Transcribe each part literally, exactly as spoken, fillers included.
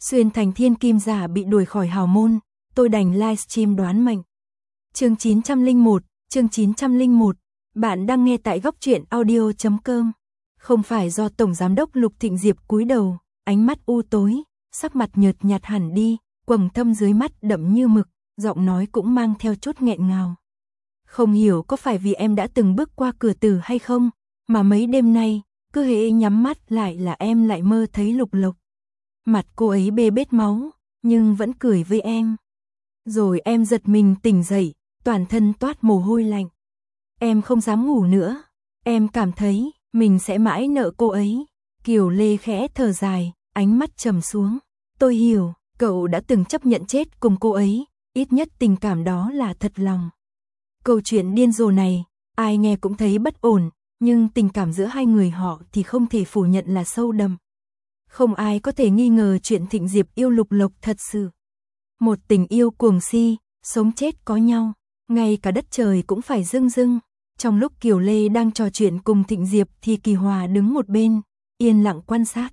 Xuyên thành thiên kim giả bị đuổi khỏi hào môn, tôi đành livestream đoán mệnh. Chương chín trăm lẻ một, chương chín trăm lẻ một, bạn đang nghe tại góc truyện audio chấm com. Không phải do Tổng Giám đốc Lục Thịnh Diệp cúi đầu, ánh mắt u tối, sắc mặt nhợt nhạt hẳn đi, quầng thâm dưới mắt đậm như mực, giọng nói cũng mang theo chút nghẹn ngào. Không hiểu có phải vì em đã từng bước qua cửa tử hay không, mà mấy đêm nay, cứ hễ nhắm mắt lại là em lại mơ thấy Lục Lộc. Mặt cô ấy bê bết máu, nhưng vẫn cười với em. Rồi em giật mình tỉnh dậy, toàn thân toát mồ hôi lạnh. Em không dám ngủ nữa, em cảm thấy mình sẽ mãi nợ cô ấy. Kiều Lê khẽ thở dài, ánh mắt trầm xuống. Tôi hiểu, cậu đã từng chấp nhận chết cùng cô ấy, ít nhất tình cảm đó là thật lòng. Câu chuyện điên rồ này, ai nghe cũng thấy bất ổn, nhưng tình cảm giữa hai người họ thì không thể phủ nhận là sâu đậm. Không ai có thể nghi ngờ chuyện Thịnh Diệp yêu Lục Lộc thật sự. Một tình yêu cuồng si, sống chết có nhau, ngay cả đất trời cũng phải rưng rưng. Trong lúc Kiều Lê đang trò chuyện cùng Thịnh Diệp thì Kỳ Hòa đứng một bên, yên lặng quan sát.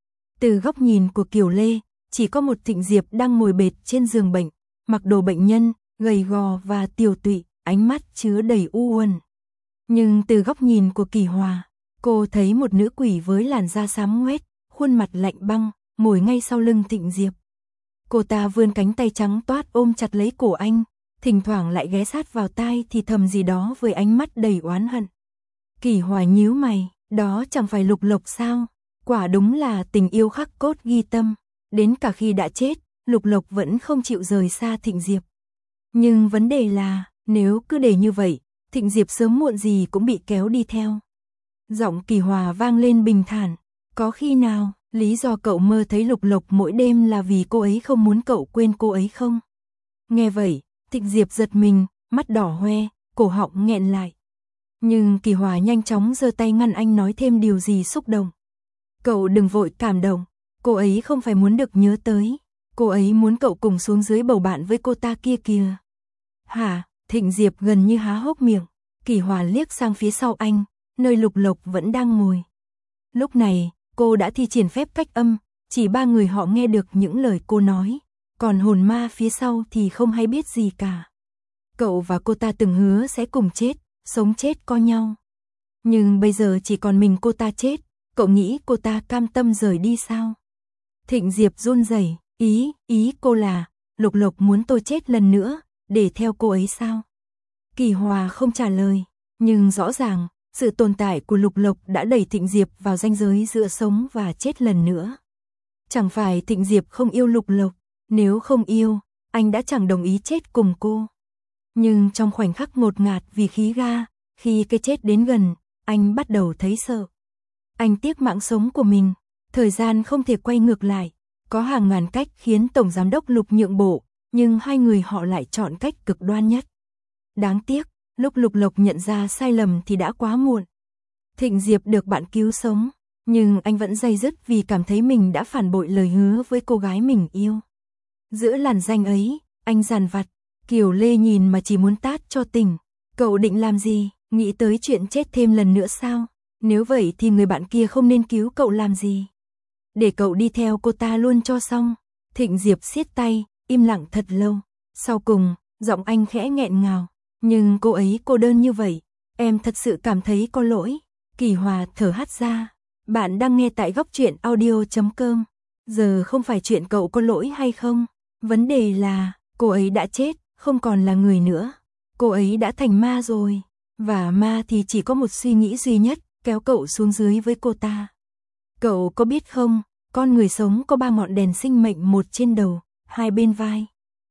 Từ góc nhìn của Kiều Lê, chỉ có một Thịnh Diệp đang ngồi bệt trên giường bệnh, mặc đồ bệnh nhân, gầy gò và tiều tụy, ánh mắt chứa đầy u uẩn. Nhưng từ góc nhìn của Kỳ Hòa, cô thấy một nữ quỷ với làn da xám ngoét, khuôn mặt lạnh băng, ngồi ngay sau lưng Thịnh Diệp. Cô ta vươn cánh tay trắng toát ôm chặt lấy cổ anh, thỉnh thoảng lại ghé sát vào tai thì thầm gì đó với ánh mắt đầy oán hận. Kỳ Hòa nhíu mày, đó chẳng phải Lục Lộc sao? Quả đúng là tình yêu khắc cốt ghi tâm, đến cả khi đã chết, Lục Lộc vẫn không chịu rời xa Thịnh Diệp. Nhưng vấn đề là, nếu cứ để như vậy, Thịnh Diệp sớm muộn gì cũng bị kéo đi theo. Giọng Kỳ Hòa vang lên bình thản, có khi nào, lý do cậu mơ thấy Lục Lộc mỗi đêm là vì cô ấy không muốn cậu quên cô ấy không? Nghe vậy, Thịnh Diệp giật mình, mắt đỏ hoe, cổ họng nghẹn lại. Nhưng Kỳ Hòa nhanh chóng giơ tay ngăn anh nói thêm điều gì xúc động. Cậu đừng vội cảm động, cô ấy không phải muốn được nhớ tới, cô ấy muốn cậu cùng xuống dưới bầu bạn với cô ta kia kìa. Hả? Thịnh Diệp gần như há hốc miệng. Kỳ Hòa liếc sang phía sau anh, nơi Lục Lộc vẫn đang ngồi. Lúc này, cô đã thi triển phép cách âm, chỉ ba người họ nghe được những lời cô nói, còn hồn ma phía sau thì không hay biết gì cả. Cậu và cô ta từng hứa sẽ cùng chết, sống chết có nhau. Nhưng bây giờ chỉ còn mình cô ta chết, cậu nghĩ cô ta cam tâm rời đi sao? Thịnh Diệp run rẩy, ý, ý cô là, Lục Lộc muốn tôi chết lần nữa, để theo cô ấy sao? Kỳ Hòa không trả lời, nhưng rõ ràng, sự tồn tại của Lục Lộc đã đẩy Thịnh Diệp vào ranh giới giữa sống và chết lần nữa. Chẳng phải Thịnh Diệp không yêu Lục Lộc, nếu không yêu, anh đã chẳng đồng ý chết cùng cô. Nhưng trong khoảnh khắc ngột ngạt vì khí ga, khi cái chết đến gần, anh bắt đầu thấy sợ. Anh tiếc mạng sống của mình, thời gian không thể quay ngược lại, có hàng ngàn cách khiến Tổng Giám đốc Lục nhượng bộ, nhưng hai người họ lại chọn cách cực đoan nhất. Đáng tiếc, lúc Lục Lộc nhận ra sai lầm thì đã quá muộn. Thịnh Diệp được bạn cứu sống, nhưng anh vẫn day dứt vì cảm thấy mình đã phản bội lời hứa với cô gái mình yêu. Giữa làn ranh ấy, anh dằn vặt, Kiều Lê nhìn mà chỉ muốn tát cho tỉnh. Cậu định làm gì, nghĩ tới chuyện chết thêm lần nữa sao? Nếu vậy thì người bạn kia không nên cứu cậu làm gì? Để cậu đi theo cô ta luôn cho xong. Thịnh Diệp siết tay, im lặng thật lâu. Sau cùng, giọng anh khẽ nghẹn ngào. Nhưng cô ấy cô đơn như vậy, em thật sự cảm thấy có lỗi. Kỳ Hòa thở hắt ra. Bạn đang nghe tại góc truyện audio chấm com. Giờ không phải chuyện cậu có lỗi hay không. Vấn đề là, cô ấy đã chết, không còn là người nữa. Cô ấy đã thành ma rồi. Và ma thì chỉ có một suy nghĩ duy nhất, kéo cậu xuống dưới với cô ta. Cậu có biết không, con người sống có ba ngọn đèn sinh mệnh, một trên đầu, hai bên vai.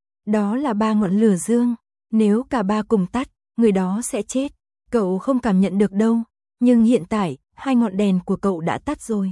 Đó là ba ngọn lửa dương. Nếu cả ba cùng tắt, người đó sẽ chết. Cậu không cảm nhận được đâu, nhưng hiện tại, hai ngọn đèn của cậu đã tắt rồi.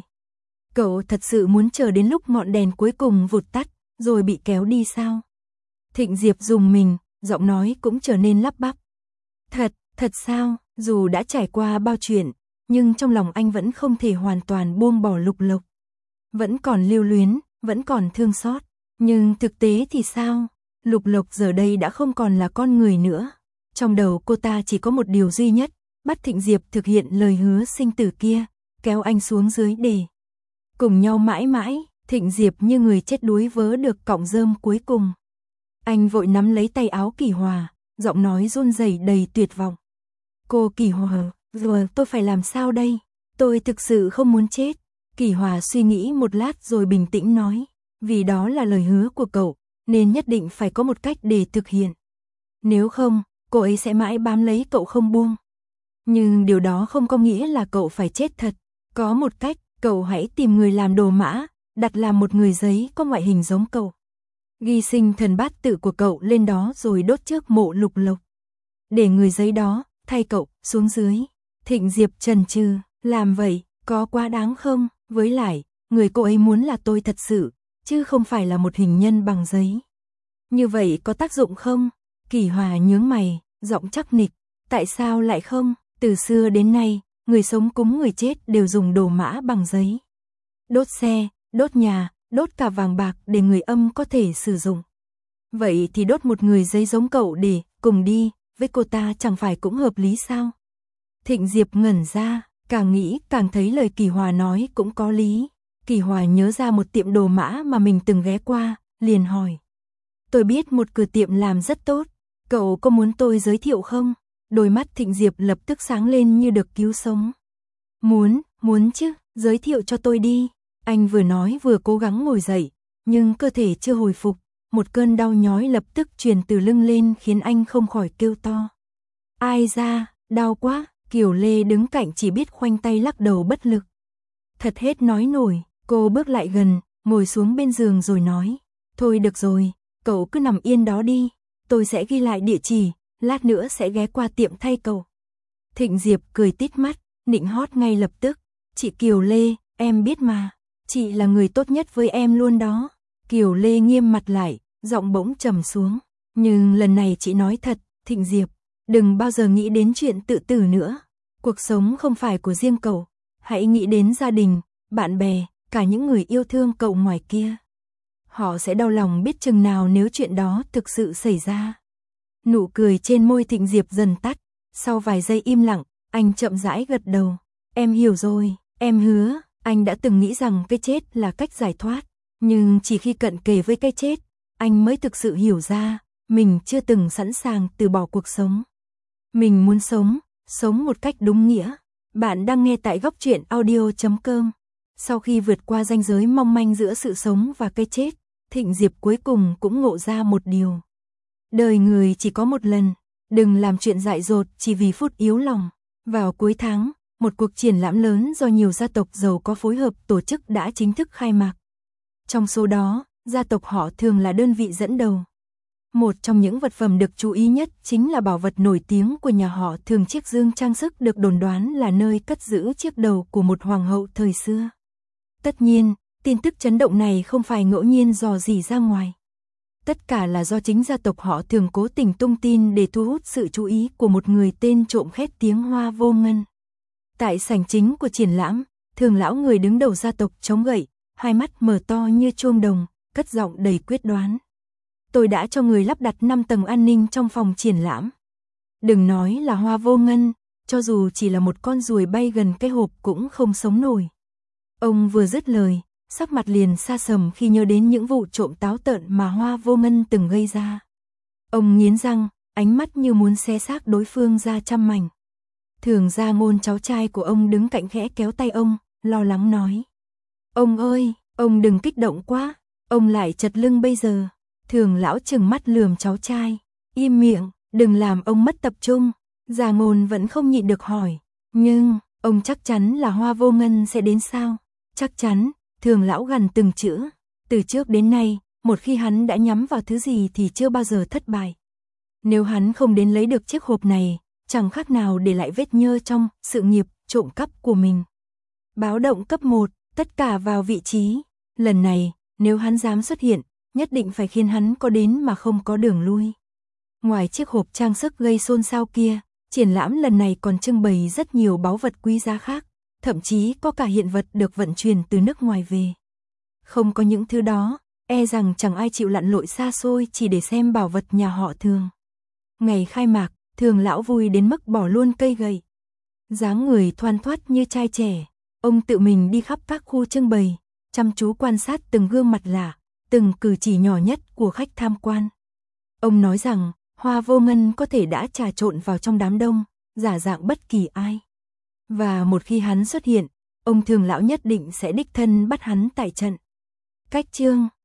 Cậu thật sự muốn chờ đến lúc ngọn đèn cuối cùng vụt tắt, rồi bị kéo đi sao? Thịnh Diệp rùng mình, giọng nói cũng trở nên lắp bắp. Thật, thật sao? Dù đã trải qua bao chuyện, nhưng trong lòng anh vẫn không thể hoàn toàn buông bỏ Lục Lộc. Vẫn còn lưu luyến, vẫn còn thương xót. Nhưng thực tế thì sao? Lục Lộc giờ đây đã không còn là con người nữa. Trong đầu cô ta chỉ có một điều duy nhất, bắt Thịnh Diệp thực hiện lời hứa sinh tử kia, kéo anh xuống dưới để cùng nhau mãi mãi. Thịnh Diệp như người chết đuối vớ được cọng rơm cuối cùng. Anh vội nắm lấy tay áo Kỳ Hòa, giọng nói run rẩy đầy tuyệt vọng. Cô Kỳ Hòa, giờ tôi phải làm sao đây? Tôi thực sự không muốn chết. Kỳ Hòa suy nghĩ một lát rồi bình tĩnh nói, vì đó là lời hứa của cậu, nên nhất định phải có một cách để thực hiện. Nếu không, cô ấy sẽ mãi bám lấy cậu không buông. Nhưng điều đó không có nghĩa là cậu phải chết thật. Có một cách, cậu hãy tìm người làm đồ mã, đặt làm một người giấy có ngoại hình giống cậu. Ghi sinh thần bát tự của cậu lên đó rồi đốt trước mộ Lục Lộc. Để người giấy đó, thay cậu, xuống dưới. Thịnh Diệp chần chừ, làm vậy, có quá đáng không? Với lại, người cô ấy muốn là tôi thật sự, chứ không phải là một hình nhân bằng giấy. Như vậy có tác dụng không? Kỳ Hòa nhướng mày, giọng chắc nịch. Tại sao lại không? Từ xưa đến nay, người sống cúng người chết đều dùng đồ mã bằng giấy. Đốt xe, đốt nhà, đốt cả vàng bạc để người âm có thể sử dụng. Vậy thì đốt một người giấy giống cậu để cùng đi, với cô ta chẳng phải cũng hợp lý sao? Thịnh Diệp ngẩn ra, càng nghĩ càng thấy lời Kỳ Hòa nói cũng có lý. Kỳ Hòa nhớ ra một tiệm đồ mã mà mình từng ghé qua, liền hỏi. Tôi biết một cửa tiệm làm rất tốt, cậu có muốn tôi giới thiệu không? Đôi mắt Thịnh Diệp lập tức sáng lên như được cứu sống. Muốn, muốn chứ, giới thiệu cho tôi đi. Anh vừa nói vừa cố gắng ngồi dậy, nhưng cơ thể chưa hồi phục, một cơn đau nhói lập tức truyền từ lưng lên khiến anh không khỏi kêu to. Ai ra, đau quá, Kiều Lê đứng cạnh chỉ biết khoanh tay lắc đầu bất lực. Thật hết nói nổi, cô bước lại gần, ngồi xuống bên giường rồi nói. Thôi được rồi, cậu cứ nằm yên đó đi, tôi sẽ ghi lại địa chỉ, lát nữa sẽ ghé qua tiệm thay cậu. Thịnh Diệp cười tít mắt, nịnh hót ngay lập tức. Chị Kiều Lê, em biết mà, chị là người tốt nhất với em luôn đó. Kiều Lê nghiêm mặt lại, giọng bỗng trầm xuống. Nhưng lần này chị nói thật, Thịnh Diệp, đừng bao giờ nghĩ đến chuyện tự tử nữa. Cuộc sống không phải của riêng cậu, hãy nghĩ đến gia đình, bạn bè, cả những người yêu thương cậu ngoài kia. Họ sẽ đau lòng biết chừng nào nếu chuyện đó thực sự xảy ra. Nụ cười trên môi Thịnh Diệp dần tắt, sau vài giây im lặng, anh chậm rãi gật đầu. Em hiểu rồi, em hứa, anh đã từng nghĩ rằng cái chết là cách giải thoát, nhưng chỉ khi cận kề với cái chết, anh mới thực sự hiểu ra, mình chưa từng sẵn sàng từ bỏ cuộc sống. Mình muốn sống, sống một cách đúng nghĩa. Bạn đang nghe tại góc truyện audio chấm com. Sau khi vượt qua ranh giới mong manh giữa sự sống và cái chết, Thịnh Diệp cuối cùng cũng ngộ ra một điều. Đời người chỉ có một lần, đừng làm chuyện dại dột chỉ vì phút yếu lòng. Vào cuối tháng, một cuộc triển lãm lớn do nhiều gia tộc giàu có phối hợp tổ chức đã chính thức khai mạc. Trong số đó, gia tộc họ Thường là đơn vị dẫn đầu. Một trong những vật phẩm được chú ý nhất chính là bảo vật nổi tiếng của nhà họ Thường, chiếc dương trang sức được đồn đoán là nơi cất giữ chiếc đầu của một hoàng hậu thời xưa. Tất nhiên, tin tức chấn động này không phải ngẫu nhiên dò dỉ ra ngoài. Tất cả là do chính gia tộc họ Thường cố tình tung tin để thu hút sự chú ý của một người tên trộm khét tiếng Hoa Vô Ngân. Tại sảnh chính của triển lãm, Thường lão người đứng đầu gia tộc chống gậy, hai mắt mở to như chuông đồng, cất giọng đầy quyết đoán. Tôi đã cho người lắp đặt năm tầng an ninh trong phòng triển lãm. Đừng nói là Hoa Vô Ngân, cho dù chỉ là một con ruồi bay gần cái hộp cũng không sống nổi. Ông vừa dứt lời, sắc mặt liền sa sầm khi nhớ đến những vụ trộm táo tợn mà Hoa Vô Ngân từng gây ra. Ông nghiến răng, ánh mắt như muốn xé xác đối phương ra trăm mảnh. Thường Gia Ngôn cháu trai của ông đứng cạnh khẽ kéo tay ông, lo lắng nói. Ông ơi, ông đừng kích động quá, ông lại chật lưng bây giờ. Thường lão trừng mắt lườm cháu trai. Im miệng, đừng làm ông mất tập trung. Gia Ngôn vẫn không nhịn được hỏi. Nhưng, ông chắc chắn là Hoa Vô Ngân sẽ đến sao? Chắc chắn, Thường lão gằn từng chữ. Từ trước đến nay, một khi hắn đã nhắm vào thứ gì thì chưa bao giờ thất bại. Nếu hắn không đến lấy được chiếc hộp này, chẳng khác nào để lại vết nhơ trong sự nghiệp trộm cắp của mình. Báo động cấp một, tất cả vào vị trí. Lần này, nếu hắn dám xuất hiện, nhất định phải khiến hắn có đến mà không có đường lui. Ngoài chiếc hộp trang sức gây xôn xao kia, triển lãm lần này còn trưng bày rất nhiều báu vật quý giá khác, thậm chí có cả hiện vật được vận chuyển từ nước ngoài về. Không có những thứ đó, e rằng chẳng ai chịu lặn lội xa xôi chỉ để xem bảo vật nhà họ Thường. Ngày khai mạc, Thường lão vui đến mức bỏ luôn cây gậy. Dáng người thoăn thoắt như trai trẻ, ông tự mình đi khắp các khu trưng bày, chăm chú quan sát từng gương mặt lạ, từng cử chỉ nhỏ nhất của khách tham quan. Ông nói rằng, Hoa Vô Ngân có thể đã trà trộn vào trong đám đông, giả dạng bất kỳ ai. Và một khi hắn xuất hiện, ông Thường Lão nhất định sẽ đích thân bắt hắn tại trận. Cách chương